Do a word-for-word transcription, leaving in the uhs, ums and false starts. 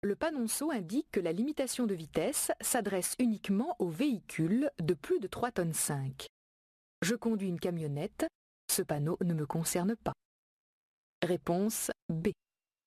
Le panonceau indique que la limitation de vitesse s'adresse uniquement aux véhicules de plus de trois tonnes cinq. Je conduis une camionnette, ce panneau ne me concerne pas. Réponse B.